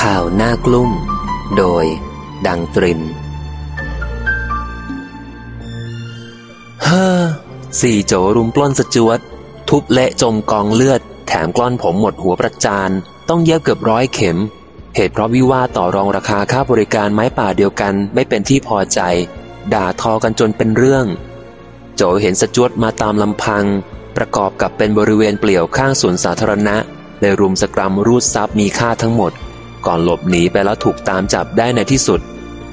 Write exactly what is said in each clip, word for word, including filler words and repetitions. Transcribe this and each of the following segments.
ข่าวหน้ากลุ้มโดยดังตรินเฮ้อสี่โจรุมปล้นสจวตทุบเละจมกองเลือดแถมกล้อนผมหมดหัวประจานต้องเย็บเกือบร้อยเข็มเหตุเพราะวิวาทต่อรองราคาค่าบริการไม้ป่าเดียวกันไม่เป็นที่พอใจด่าทอกันจนเป็นเรื่องโจเห็นสจวตมาตามลำพังประกอบกับเป็นบริเวณเปลี่ยวข้างสวนสาธารณะเลยรุมสกรัมรูดทรัพย์มีค่าทั้งหมดก่อนหลบหนีไปแล้วถูกตามจับได้ในที่สุด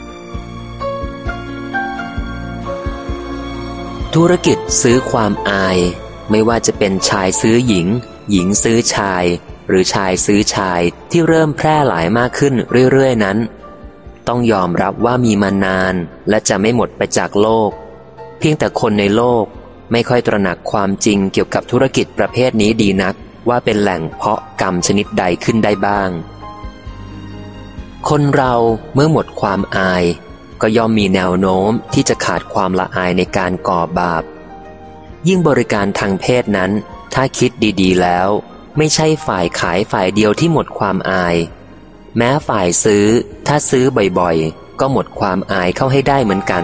ธุรกิจซื้อความอายไม่ว่าจะเป็นชายซื้อหญิงหญิงซื้อชายหรือชายซื้อชายที่เริ่มแพร่หลายมากขึ้นเรื่อยๆนั้นต้องยอมรับว่ามีมานานและจะไม่หมดไปจากโลกเพียงแต่คนในโลกไม่ค่อยตระหนักความจริงเกี่ยวกับธุรกิจประเภทนี้ดีนักว่าเป็นแหล่งเพาะกรรมชนิดใดขึ้นได้บ้างคนเราเมื่อหมดความอายก็ย่อมมีแนวโน้มที่จะขาดความละอายในการก่อบาปยิ่งบริการทางเพศนั้นถ้าคิดดีๆแล้วไม่ใช่ฝ่ายขายฝ่ายเดียวที่หมดความอายแม้ฝ่ายซื้อถ้าซื้อบ่อยๆก็หมดความอายเข้าให้ได้เหมือนกัน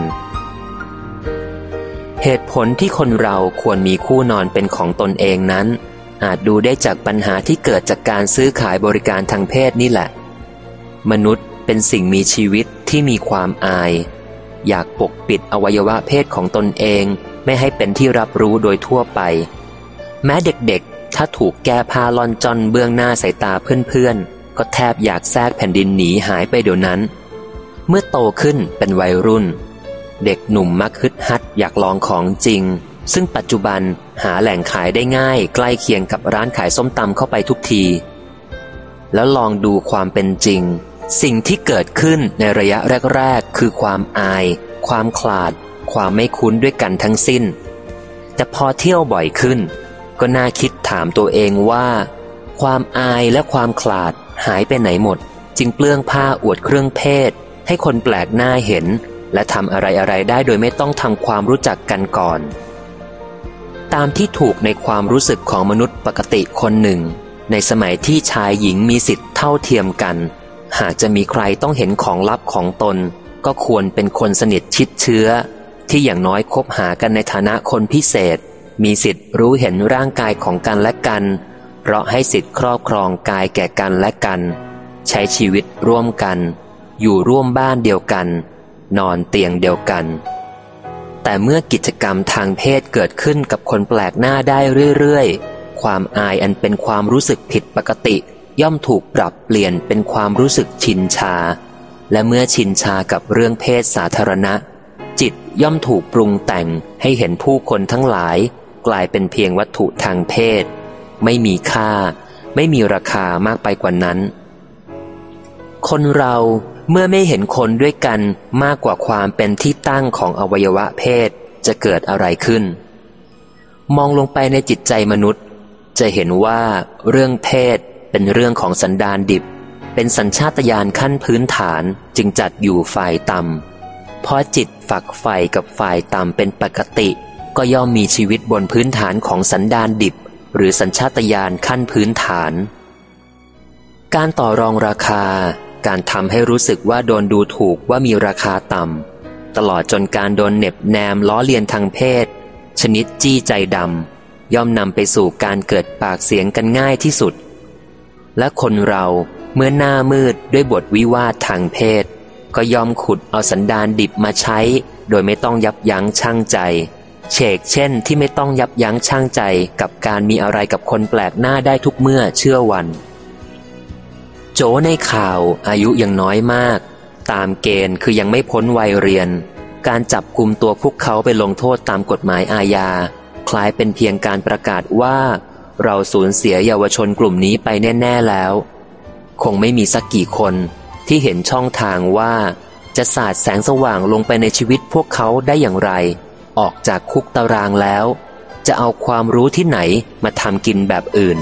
เหตุผลที่คนเราควรมีคู่นอนเป็นของตนเองนั้นอาจดูได้จากปัญหาที่เกิดจากการซื้อขายบริการทางเพศนี่แหละมนุษย์เป็นสิ่งมีชีวิตที่มีความอายอยากปกปิดอวัยวะเพศของตนเองไม่ให้เป็นที่รับรู้โดยทั่วไปแม้เด็กๆถ้าถูกแก้ผ้าล่อนจ้อนเบื้องหน้าสายตาเพื่อนๆก็แทบอยากแทรกแผ่นดินหนีหายไปเดี๋ยวนั้นเมื่อโตขึ้นเป็นวัยรุ่นเด็กหนุ่มมักฮึดฮัดอยากลองของจริงซึ่งปัจจุบันหาแหล่งขายได้ง่ายใกล้เคียงกับร้านขายส้มตำเข้าไปทุกทีแล้วลองดูความเป็นจริงสิ่งที่เกิดขึ้นในระยะแรกๆคือความอายความขลาดความไม่คุ้นด้วยกันทั้งสิ้นแต่พอเที่ยวบ่อยขึ้นก็น่าคิดถามตัวเองว่าความอายและความขลาดหายไปไหนหมดจึงเปลื้องผ้าอวดเครื่องเพศให้คนแปลกหน้าเห็นและทำอะไรๆได้โดยไม่ต้องทำความรู้จักกันก่อนตามที่ถูกในความรู้สึกของมนุษย์ปกติคนหนึ่งในสมัยที่ชายหญิงมีสิทธิ์เท่าเทียมกันหากจะมีใครต้องเห็นของลับของตนก็ควรเป็นคนสนิทชิดเชื้อที่อย่างน้อยคบหากันในฐานะคนพิเศษมีสิทธิ์รู้เห็นร่างกายของกันและกันเพราะให้สิทธิ์ครอบครองกายแก่กันและกันใช้ชีวิตร่วมกันอยู่ร่วมบ้านเดียวกันนอนเตียงเดียวกันแต่เมื่อกิจกรรมทางเพศเกิดขึ้นกับคนแปลกหน้าได้เรื่อยๆความอายอันเป็นความรู้สึกผิดปกติย่อมถูกปรับเปลี่ยนเป็นความรู้สึกชินชาและเมื่อชินชากับเรื่องเพศสาธารณะจิตย่อมถูกปรุงแต่งให้เห็นผู้คนทั้งหลายกลายเป็นเพียงวัตถุทางเพศไม่มีค่าไม่มีราคามากไปกว่านั้นคนเราเมื่อไม่เห็นคนด้วยกันมากกว่าความเป็นที่ตั้งของอวัยวะเพศจะเกิดอะไรขึ้นมองลงไปในจิตใจมนุษย์จะเห็นว่าเรื่องเพศเป็นเรื่องของสันดานดิบเป็นสัญชาตญาณขั้นพื้นฐานจึงจัดอยู่ฝ่ายต่ำเพราะจิตฝักใฝ่กับฝ่ายต่ำเป็นปกติก็ย่อมมีชีวิตบนพื้นฐานของสันดานดิบหรือสัญชาตญาณขั้นพื้นฐานการต่อรองราคาการทำให้รู้สึกว่าโดนดูถูกว่ามีราคาต่ำตลอดจนการโดนเหน็บแนมล้อเลียนทางเพศชนิดจี้ใจดำย่อมนำไปสู่การเกิดปากเสียงกันง่ายที่สุดและคนเราเมื่อหน้ามืดด้วยบทวิวาททางเพศก็ยอมขุดเอาสันดานดิบมาใช้โดยไม่ต้องยับยั้งชั่งใจเฉกเช่นที่ไม่ต้องยับยั้งชั่งใจกับการมีอะไรกับคนแปลกหน้าได้ทุกเมื่อเชื่อวันโจในข่าวอายุยังน้อยมากตามเกณฑ์คือยังไม่พ้นวัยเรียนการจับกุมตัวพวกเขาไปลงโทษตามกฎหมายอาญาคล้ายเป็นเพียงการประกาศว่าเราสูญเสียเยาวชนกลุ่มนี้ไปแน่ๆแล้วคงไม่มีสักกี่คนที่เห็นช่องทางว่าจะสาดแสงสว่างลงไปในชีวิตพวกเขาได้อย่างไรออกจากคุกตารางแล้วจะเอาความรู้ที่ไหนมาทำกินแบบอื่น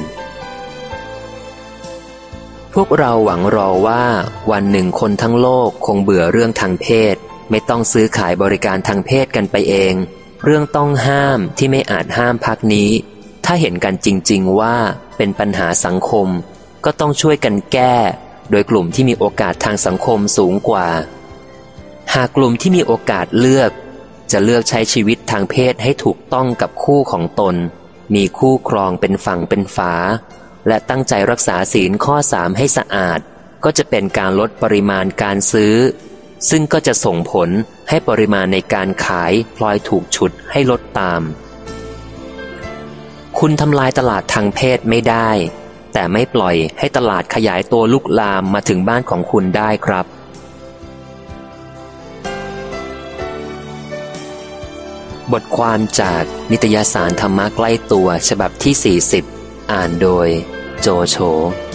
พวกเราหวังรอว่าวันหนึ่งคนทั้งโลกคงเบื่อเรื่องทางเพศไม่ต้องซื้อขายบริการทางเพศกันไปเองเรื่องต้องห้ามที่ไม่อาจห้ามพักนี้ถ้าเห็นกันจริงๆว่าเป็นปัญหาสังคมก็ต้องช่วยกันแก้โดยกลุ่มที่มีโอกาสทางสังคมสูงกว่าหากกลุ่มที่มีโอกาสเลือกจะเลือกใช้ชีวิตทางเพศให้ถูกต้องกับคู่ของตนมีคู่ครองเป็นฝั่งเป็นฝาและตั้งใจรักษาศีลข้อสามให้สะอาดก็จะเป็นการลดปริมาณการซื้อซึ่งก็จะส่งผลให้ปริมาณในการขายพลอยถูกฉุดให้ลดตามคุณทำลายตลาดทางเพศไม่ได้แต่ไม่ปล่อยให้ตลาดขยายตัวลุกลามมาถึงบ้านของคุณได้ครับบทความจากนิตยสารธรรมะใกล้ตัวฉบับที่สี่สิบอ่านโดยโจโฉ